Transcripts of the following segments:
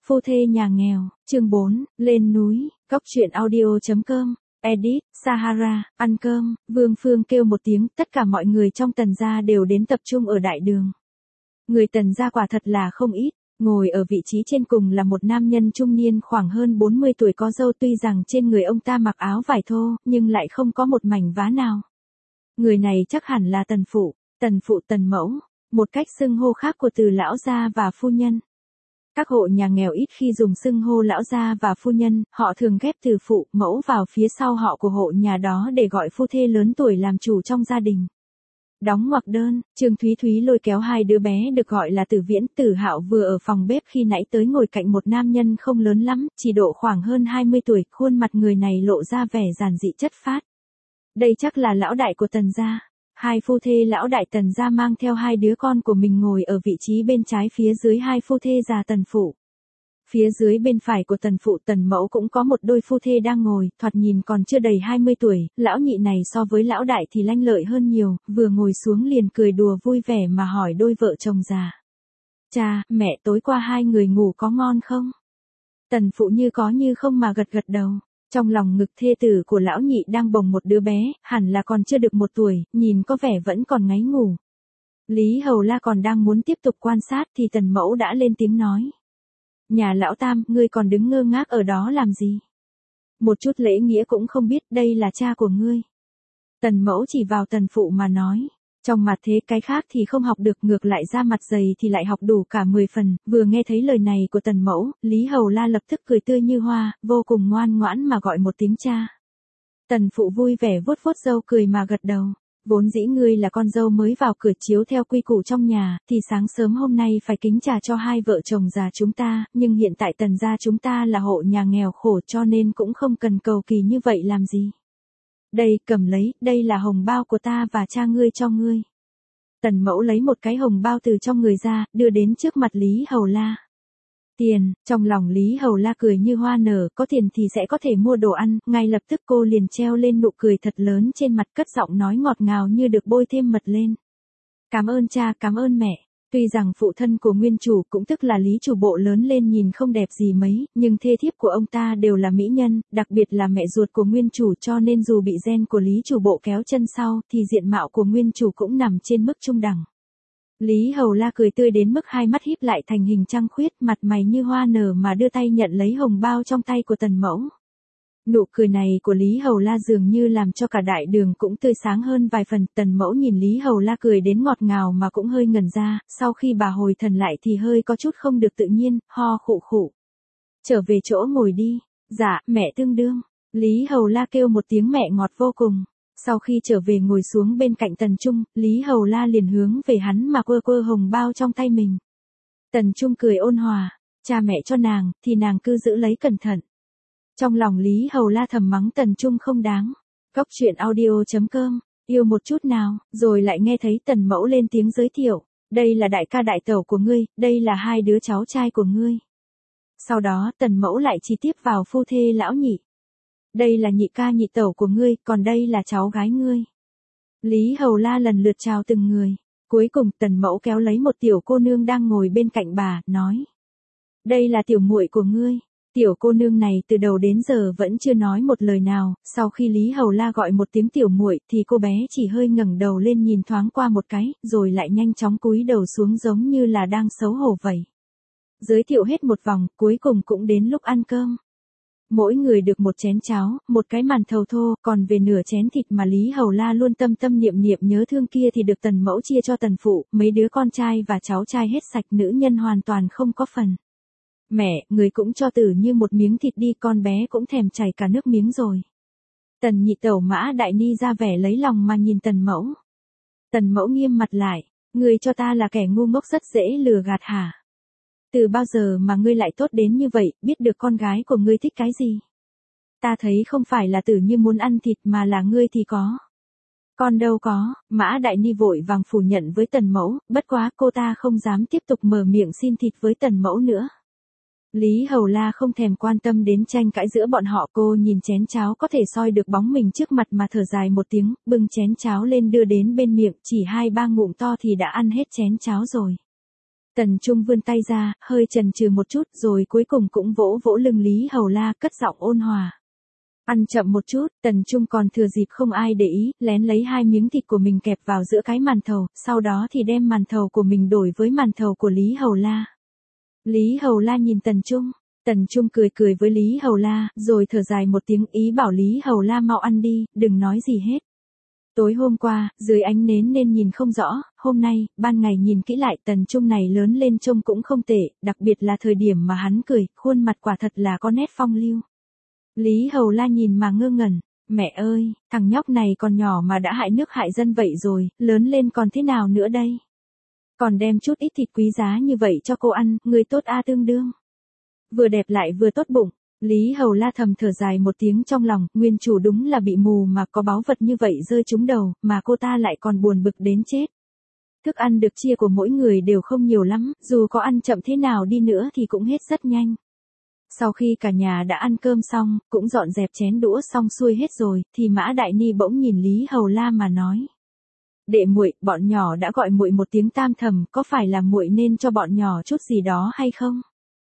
Phu thê nhà nghèo, chương 4, lên núi, Cóc truyện audio.com, edit, Sahara, ăn cơm, Vương Phương kêu một tiếng, tất cả mọi người trong Tần gia đều đến tập trung ở đại đường. Người Tần gia quả thật là không ít, ngồi ở vị trí trên cùng là một nam nhân trung niên khoảng hơn 40 tuổi có râu, tuy rằng trên người ông ta mặc áo vải thô, nhưng lại không có một mảnh vá nào. Người này chắc hẳn là Tần phụ, Tần mẫu, một cách xưng hô khác của từ lão gia và phu nhân. Các hộ nhà nghèo ít khi dùng xưng hô lão gia và phu nhân, họ thường ghép từ phụ, mẫu vào phía sau họ của hộ nhà đó để gọi phu thê lớn tuổi làm chủ trong gia đình. Đóng ngoặc đơn, Trương Thúy Thúy lôi kéo hai đứa bé được gọi là Tử Viễn, Tử Hạo vừa ở phòng bếp khi nãy tới ngồi cạnh một nam nhân không lớn lắm, chỉ độ khoảng hơn 20 tuổi, khuôn mặt người này lộ ra vẻ giản dị chất phác. Đây chắc là lão đại của Tần gia. Hai phu thê lão đại Tần gia mang theo hai đứa con của mình ngồi ở vị trí bên trái phía dưới hai phu thê già Tần phụ. Phía dưới bên phải của Tần phụ Tần mẫu cũng có một đôi phu thê đang ngồi, thoạt nhìn còn chưa đầy 20 tuổi, lão nhị này so với lão đại thì lanh lợi hơn nhiều, vừa ngồi xuống liền cười đùa vui vẻ mà hỏi đôi vợ chồng già. Cha, mẹ tối qua hai người ngủ có ngon không? Tần phụ như có như không mà gật gật đầu. Trong lòng ngực thê tử của lão nhị đang bồng một đứa bé, hẳn là còn chưa được 1 tuổi, nhìn có vẻ vẫn còn ngáy ngủ. Lý Hầu La còn đang muốn tiếp tục quan sát thì Tần mẫu đã lên tiếng nói. Nhà lão Tam, ngươi còn đứng ngơ ngác ở đó làm gì? Một chút lễ nghĩa cũng không biết, đây là cha của ngươi. Tần mẫu chỉ vào Tần phụ mà nói. Trong mặt thế cái khác thì không học được, ngược lại ra mặt dày thì lại học đủ cả 10 phần, vừa nghe thấy lời này của Tần mẫu, Lý Hầu La lập tức cười tươi như hoa, vô cùng ngoan ngoãn mà gọi một tiếng cha. Tần phụ vui vẻ vuốt vuốt râu cười mà gật đầu, vốn dĩ ngươi là con dâu mới vào cửa chiếu theo quy củ trong nhà, thì sáng sớm hôm nay phải kính trà cho hai vợ chồng già chúng ta, nhưng hiện tại Tần gia chúng ta là hộ nhà nghèo khổ cho nên cũng không cần cầu kỳ như vậy làm gì. Đây, cầm lấy, đây là hồng bao của ta và cha ngươi cho ngươi. Tần mẫu lấy một cái hồng bao từ trong người ra, đưa đến trước mặt Lý Hầu La. Tiền, trong lòng Lý Hầu La cười như hoa nở, có tiền thì sẽ có thể mua đồ ăn, ngay lập tức cô liền treo lên nụ cười thật lớn trên mặt, cất giọng nói ngọt ngào như được bôi thêm mật lên. Cảm ơn cha, cảm ơn mẹ. Tuy rằng phụ thân của nguyên chủ cũng tức là Lý chủ bộ lớn lên nhìn không đẹp gì mấy, nhưng thê thiếp của ông ta đều là mỹ nhân, đặc biệt là mẹ ruột của nguyên chủ, cho nên dù bị gen của Lý chủ bộ kéo chân sau, thì diện mạo của nguyên chủ cũng nằm trên mức trung đẳng. Lý Hầu La cười tươi đến mức hai mắt híp lại thành hình trăng khuyết, mặt mày như hoa nở mà đưa tay nhận lấy hồng bao trong tay của Tần mẫu. Nụ cười này của Lý Hầu La dường như làm cho cả đại đường cũng tươi sáng hơn vài phần. Tần mẫu nhìn Lý Hầu La cười đến ngọt ngào mà cũng hơi ngẩn ra, sau khi bà hồi thần lại thì hơi có chút không được tự nhiên, ho khụ khụ. Trở về chỗ ngồi đi. Dạ, mẹ tương đương. Lý Hầu La kêu một tiếng mẹ ngọt vô cùng. Sau khi trở về ngồi xuống bên cạnh Tần Trung, Lý Hầu La liền hướng về hắn mà quơ quơ hồng bao trong tay mình. Tần Trung cười ôn hòa, cha mẹ cho nàng, thì nàng cứ giữ lấy cẩn thận. Trong lòng Lý Hầu La thầm mắng Tần Trung không đáng. Cóc truyện audio.com, yêu một chút nào, rồi lại nghe thấy Tần mẫu lên tiếng giới thiệu. Đây là đại ca đại tẩu của ngươi, đây là hai đứa cháu trai của ngươi. Sau đó Tần mẫu lại chi tiếp vào phu thê lão nhị. Đây là nhị ca nhị tẩu của ngươi, còn đây là cháu gái ngươi. Lý Hầu La lần lượt chào từng người. Cuối cùng Tần mẫu kéo lấy một tiểu cô nương đang ngồi bên cạnh bà, nói. Đây là tiểu muội của ngươi. Tiểu cô nương này từ đầu đến giờ vẫn chưa nói một lời nào, sau khi Lý Hầu La gọi một tiếng tiểu muội thì cô bé chỉ hơi ngẩng đầu lên nhìn thoáng qua một cái, rồi lại nhanh chóng cúi đầu xuống giống như là đang xấu hổ vậy. Giới thiệu hết một vòng, cuối cùng cũng đến lúc ăn cơm. Mỗi người được một chén cháo, một cái màn thầu thô, còn về nửa chén thịt mà Lý Hầu La luôn tâm tâm niệm niệm nhớ thương kia thì được Tần mẫu chia cho Tần phụ, mấy đứa con trai và cháu trai hết sạch, nữ nhân hoàn toàn không có phần. Mẹ, người cũng cho Tử Như một miếng thịt đi, con bé cũng thèm chảy cả nước miếng rồi. Tần nhị tẩu Mã Đại Ni ra vẻ lấy lòng mà nhìn Tần mẫu. Tần mẫu nghiêm mặt lại, ngươi cho ta là kẻ ngu ngốc rất dễ lừa gạt hả? Từ bao giờ mà ngươi lại tốt đến như vậy, biết được con gái của ngươi thích cái gì? Ta thấy không phải là Tử Như muốn ăn thịt mà là ngươi thì có. Con đâu có, Mã Đại Ni vội vàng phủ nhận với Tần mẫu, bất quá cô ta không dám tiếp tục mở miệng xin thịt với Tần mẫu nữa. Lý Hầu La không thèm quan tâm đến tranh cãi giữa bọn họ, cô nhìn chén cháo có thể soi được bóng mình trước mặt mà thở dài một tiếng, bưng chén cháo lên đưa đến bên miệng, chỉ 2-3 ngụm to thì đã ăn hết chén cháo rồi. Tần Trung vươn tay ra, hơi chần chừ một chút rồi cuối cùng cũng vỗ vỗ lưng Lý Hầu La cất giọng ôn hòa. Ăn chậm một chút, Tần Trung còn thừa dịp không ai để ý, lén lấy 2 miếng thịt của mình kẹp vào giữa cái màn thầu, sau đó thì đem màn thầu của mình đổi với màn thầu của Lý Hầu La. Lý Hầu La nhìn Tần Trung cười cười với Lý Hầu La, rồi thở dài một tiếng ý bảo Lý Hầu La mau ăn đi, đừng nói gì hết. Tối hôm qua, dưới ánh nến nên nhìn không rõ, hôm nay, ban ngày nhìn kỹ lại Tần Trung này lớn lên trông cũng không tệ, đặc biệt là thời điểm mà hắn cười, khuôn mặt quả thật là có nét phong lưu. Lý Hầu La nhìn mà ngơ ngẩn, mẹ ơi, thằng nhóc này còn nhỏ mà đã hại nước hại dân vậy rồi, lớn lên còn thế nào nữa đây? Còn đem chút ít thịt quý giá như vậy cho cô ăn, người tốt a tương đương. Vừa đẹp lại vừa tốt bụng. Lý Hầu La thầm thở dài một tiếng trong lòng, nguyên chủ đúng là bị mù mà có báu vật như vậy rơi trúng đầu, mà cô ta lại còn buồn bực đến chết. Thức ăn được chia của mỗi người đều không nhiều lắm, dù có ăn chậm thế nào đi nữa thì cũng hết rất nhanh. Sau khi cả nhà đã ăn cơm xong, cũng dọn dẹp chén đũa xong xuôi hết rồi, thì Mã Đại Ni bỗng nhìn Lý Hầu La mà nói. Đệ muội, bọn nhỏ đã gọi muội một tiếng tam thầm, có phải là muội nên cho bọn nhỏ chút gì đó hay không?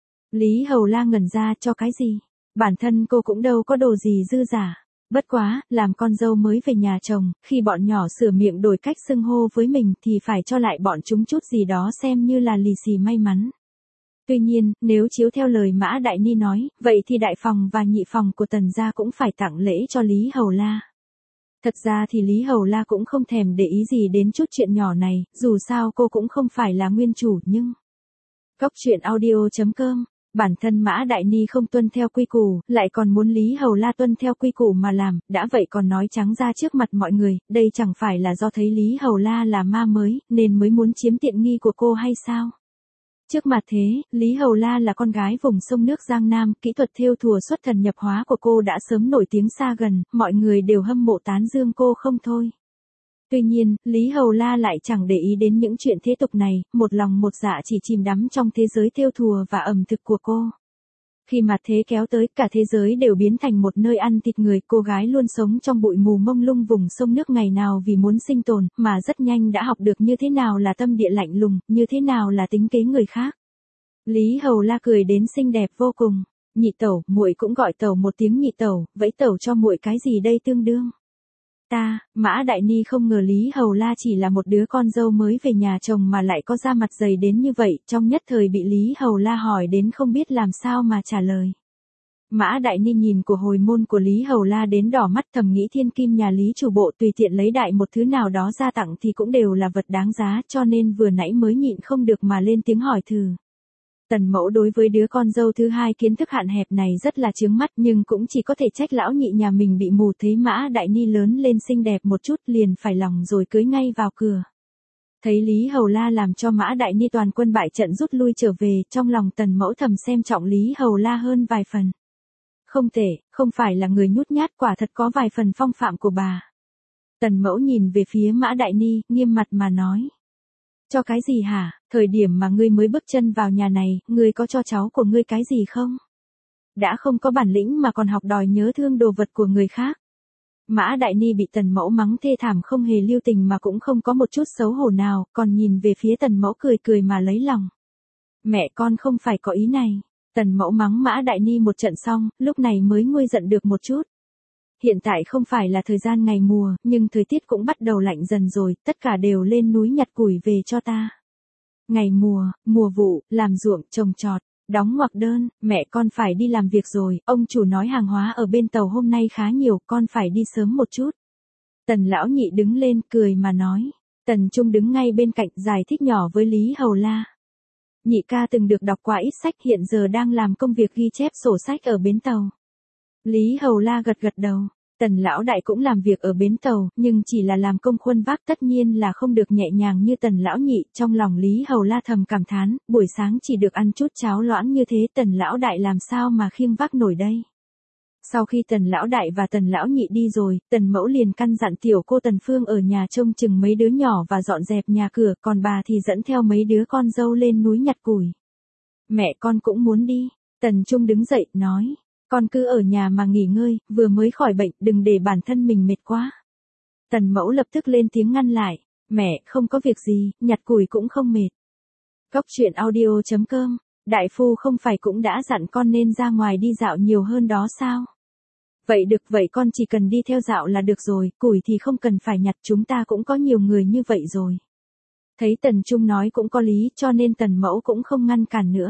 Lý Hầu La ngẩn ra, cho cái gì? Bản thân cô cũng đâu có đồ gì dư giả. Bất quá, làm con dâu mới về nhà chồng, khi bọn nhỏ sửa miệng đổi cách xưng hô với mình thì phải cho lại bọn chúng chút gì đó xem như là lì xì may mắn. Tuy nhiên, nếu chiếu theo lời Mã Đại Ni nói, vậy thì đại phòng và nhị phòng của Tần gia cũng phải tặng lễ cho Lý Hầu La. Thật ra thì Lý Hầu La cũng không thèm để ý gì đến chút chuyện nhỏ này, dù sao cô cũng không phải là nguyên chủ nhưng... Cóc truyện audio.com. Bản thân Mã Đại Ni không tuân theo quy củ, lại còn muốn Lý Hầu La tuân theo quy củ mà làm, đã vậy còn nói trắng ra trước mặt mọi người, đây chẳng phải là do thấy Lý Hầu La là ma mới, nên mới muốn chiếm tiện nghi của cô hay sao? Trước mặt thế, Lý Hầu La là con gái vùng sông nước Giang Nam, kỹ thuật thêu thùa xuất thần nhập hóa của cô đã sớm nổi tiếng xa gần, mọi người đều hâm mộ tán dương cô không thôi. Tuy nhiên, Lý Hầu La lại chẳng để ý đến những chuyện thế tục này, một lòng một dạ chỉ chìm đắm trong thế giới thêu thùa và ẩm thực của cô. Khi mặt thế kéo tới, cả thế giới đều biến thành một nơi ăn thịt người, cô gái luôn sống trong bụi mù mông lung vùng sông nước ngày nào vì muốn sinh tồn, mà rất nhanh đã học được như thế nào là tâm địa lạnh lùng, như thế nào là tính kế người khác. Lý Hầu La cười đến xinh đẹp vô cùng. Nhị tẩu, muội cũng gọi tẩu một tiếng nhị tẩu, vẫy tẩu cho muội cái gì đây tương đương? Mã Đại Ni không ngờ Lý Hầu La chỉ là một đứa con dâu mới về nhà chồng mà lại có da mặt dày đến như vậy, trong nhất thời bị Lý Hầu La hỏi đến không biết làm sao mà trả lời. Mã Đại Ni nhìn của hồi môn của Lý Hầu La đến đỏ mắt, thầm nghĩ thiên kim nhà Lý chủ bộ tùy tiện lấy đại một thứ nào đó ra tặng thì cũng đều là vật đáng giá, cho nên vừa nãy mới nhịn không được mà lên tiếng hỏi thử. Tần mẫu đối với đứa con dâu thứ hai kiến thức hạn hẹp này rất là chướng mắt, nhưng cũng chỉ có thể trách lão nhị nhà mình bị mù, thấy Mã Đại Ni lớn lên xinh đẹp một chút liền phải lòng rồi cưới ngay vào cửa. Thấy Lý Hầu La làm cho Mã Đại Ni toàn quân bại trận rút lui trở về, trong lòng tần mẫu thầm xem trọng Lý Hầu La hơn vài phần. Không tệ, không phải là người nhút nhát, quả thật có vài phần phong phạm của bà. Tần mẫu nhìn về phía Mã Đại Ni, nghiêm mặt mà nói. Cho cái gì hả, thời điểm mà ngươi mới bước chân vào nhà này, ngươi có cho cháu của ngươi cái gì không? Đã không có bản lĩnh mà còn học đòi nhớ thương đồ vật của người khác. Mã Đại Ni bị tần mẫu mắng thê thảm không hề lưu tình mà cũng không có một chút xấu hổ nào, còn nhìn về phía tần mẫu cười cười mà lấy lòng. Mẹ con không phải có ý này. Tần mẫu mắng Mã Đại Ni một trận xong, lúc này mới nguôi giận được một chút. Hiện tại không phải là thời gian ngày mùa, nhưng thời tiết cũng bắt đầu lạnh dần rồi, tất cả đều lên núi nhặt củi về cho ta. Ngày mùa vụ, làm ruộng, trồng trọt, đóng ngoặc đơn, mẹ con phải đi làm việc rồi, ông chủ nói hàng hóa ở bên tàu hôm nay khá nhiều, con phải đi sớm một chút. Tần lão nhị đứng lên, cười mà nói. Tần Trung đứng ngay bên cạnh giải thích nhỏ với Lý Hầu La. Nhị ca từng được đọc qua ít sách, hiện giờ đang làm công việc ghi chép sổ sách ở bến tàu. Lý Hầu La gật gật đầu. Tần lão đại cũng làm việc ở bến tàu, nhưng chỉ là làm công khuân vác, tất nhiên là không được nhẹ nhàng như tần lão nhị. Trong lòng Lý Hầu La thầm cảm thán, buổi sáng chỉ được ăn chút cháo loãng như thế, tần lão đại làm sao mà khiêng vác nổi đây. Sau khi tần lão đại và tần lão nhị đi rồi, tần mẫu liền căn dặn tiểu cô Tần Phương ở nhà trông chừng mấy đứa nhỏ và dọn dẹp nhà cửa, còn bà thì dẫn theo mấy đứa con dâu lên núi nhặt củi. Mẹ con cũng muốn đi. Tần Trung đứng dậy, nói. Con cứ ở nhà mà nghỉ ngơi, vừa mới khỏi bệnh, đừng để bản thân mình mệt quá. Tần mẫu lập tức lên tiếng ngăn lại. Mẹ, không có việc gì, nhặt củi cũng không mệt. Cóc truyện audio.com, đại phu không phải cũng đã dặn con nên ra ngoài đi dạo nhiều hơn đó sao? Vậy được, vậy con chỉ cần đi theo dạo là được rồi, củi thì không cần phải nhặt, chúng ta cũng có nhiều người như vậy rồi. Thấy Tần Trung nói cũng có lý, cho nên Tần Mẫu cũng không ngăn cản nữa.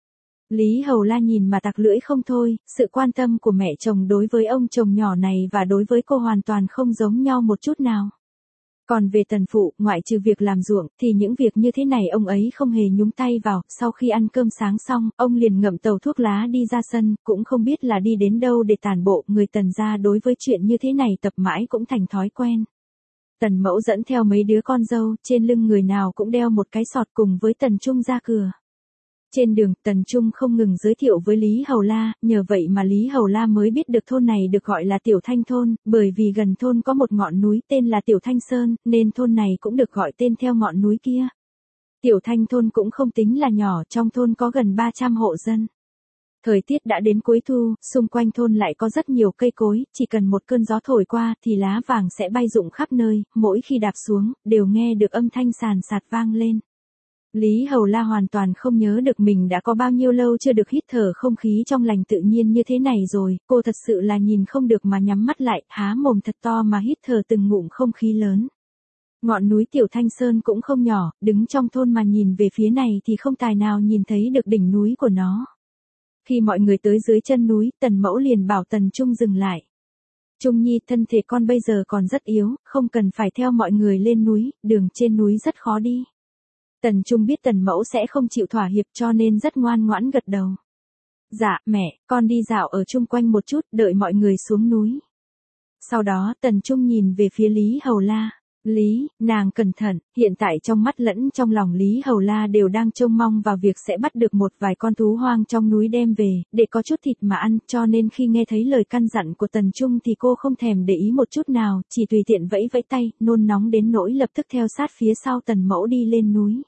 Lý Hầu La nhìn mà tặc lưỡi không thôi, sự quan tâm của mẹ chồng đối với ông chồng nhỏ này và đối với cô hoàn toàn không giống nhau một chút nào. Còn về Tần Phụ, ngoại trừ việc làm ruộng, thì những việc như thế này ông ấy không hề nhúng tay vào. Sau khi ăn cơm sáng xong, ông liền ngậm tàu thuốc lá đi ra sân, cũng không biết là đi đến đâu để tản bộ. Người Tần gia đối với chuyện như thế này tập mãi cũng thành thói quen. Tần Mẫu dẫn theo mấy đứa con dâu, trên lưng người nào cũng đeo một cái sọt cùng với Tần Trung ra cửa. Trên đường, Tần Trung không ngừng giới thiệu với Lý Hầu La, nhờ vậy mà Lý Hầu La mới biết được thôn này được gọi là Tiểu Thanh Thôn, bởi vì gần thôn có một ngọn núi tên là Tiểu Thanh Sơn, nên thôn này cũng được gọi tên theo ngọn núi kia. Tiểu Thanh Thôn cũng không tính là nhỏ, trong thôn có gần 300 hộ dân. Thời tiết đã đến cuối thu, xung quanh thôn lại có rất nhiều cây cối, chỉ cần một cơn gió thổi qua thì lá vàng sẽ bay rụng khắp nơi, mỗi khi đạp xuống, đều nghe được âm thanh sàn sạt vang lên. Lý Hầu La hoàn toàn không nhớ được mình đã có bao nhiêu lâu chưa được hít thở không khí trong lành tự nhiên như thế này rồi, cô thật sự là nhìn không được mà nhắm mắt lại, há mồm thật to mà hít thở từng ngụm không khí lớn. Ngọn núi Tiểu Thanh Sơn cũng không nhỏ, đứng trong thôn mà nhìn về phía này thì không tài nào nhìn thấy được đỉnh núi của nó. Khi mọi người tới dưới chân núi, Tần Mẫu liền bảo Tần Trung dừng lại. Trung Nhi, thân thể con bây giờ còn rất yếu, không cần phải theo mọi người lên núi, đường trên núi rất khó đi. Tần Trung biết Tần Mẫu sẽ không chịu thỏa hiệp cho nên rất ngoan ngoãn gật đầu. Dạ, mẹ, con đi dạo ở chung quanh một chút, đợi mọi người xuống núi. Sau đó Tần Trung nhìn về phía Lý Hầu La. Lý, nàng cẩn thận, hiện tại trong mắt lẫn trong lòng Lý Hầu La đều đang trông mong vào việc sẽ bắt được một vài con thú hoang trong núi đem về, để có chút thịt mà ăn, cho nên khi nghe thấy lời căn dặn của Tần Trung thì cô không thèm để ý một chút nào, chỉ tùy tiện vẫy vẫy tay, nôn nóng đến nỗi lập tức theo sát phía sau Tần Mẫu đi lên núi.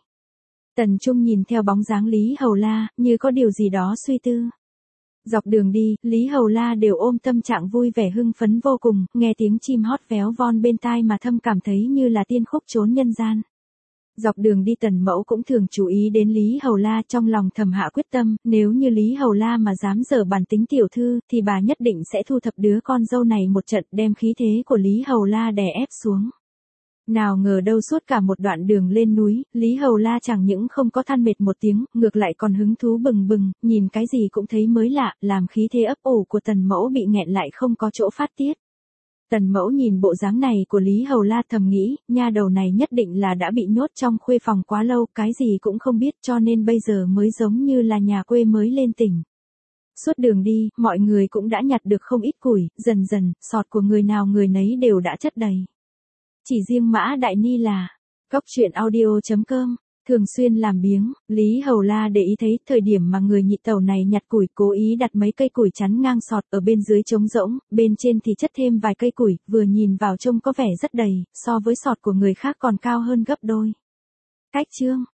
Tần Trung nhìn theo bóng dáng Lý Hầu La, như có điều gì đó suy tư. Dọc đường đi, Lý Hầu La đều ôm tâm trạng vui vẻ hưng phấn vô cùng, nghe tiếng chim hót véo von bên tai mà thâm cảm thấy như là tiên khúc trốn nhân gian. Dọc đường đi Tần Mẫu cũng thường chú ý đến Lý Hầu La, trong lòng thầm hạ quyết tâm, nếu như Lý Hầu La mà dám dở bản tính tiểu thư, thì bà nhất định sẽ thu thập đứa con dâu này một trận, đem khí thế của Lý Hầu La đè ép xuống. Nào ngờ đâu suốt cả một đoạn đường lên núi, Lý Hầu La chẳng những không có than mệt một tiếng, ngược lại còn hứng thú bừng bừng, nhìn cái gì cũng thấy mới lạ, làm khí thế ấp ủ của Tần Mẫu bị nghẹn lại không có chỗ phát tiết. Tần Mẫu nhìn bộ dáng này của Lý Hầu La thầm nghĩ, nha đầu này nhất định là đã bị nhốt trong khuê phòng quá lâu, cái gì cũng không biết cho nên bây giờ mới giống như là nhà quê mới lên tỉnh. Suốt đường đi, mọi người cũng đã nhặt được không ít củi, dần dần, sọt của người nào người nấy đều đã chất đầy. Chỉ riêng Mã Đại Ni là, Cóc truyện audio.com, thường xuyên làm biếng, Lý Hầu La để ý thấy thời điểm mà người nhị tẩu này nhặt củi cố ý đặt mấy cây củi chắn ngang sọt ở bên dưới trống rỗng, bên trên thì chất thêm vài cây củi, vừa nhìn vào trông có vẻ rất đầy, so với sọt của người khác còn cao hơn gấp đôi. Cách chương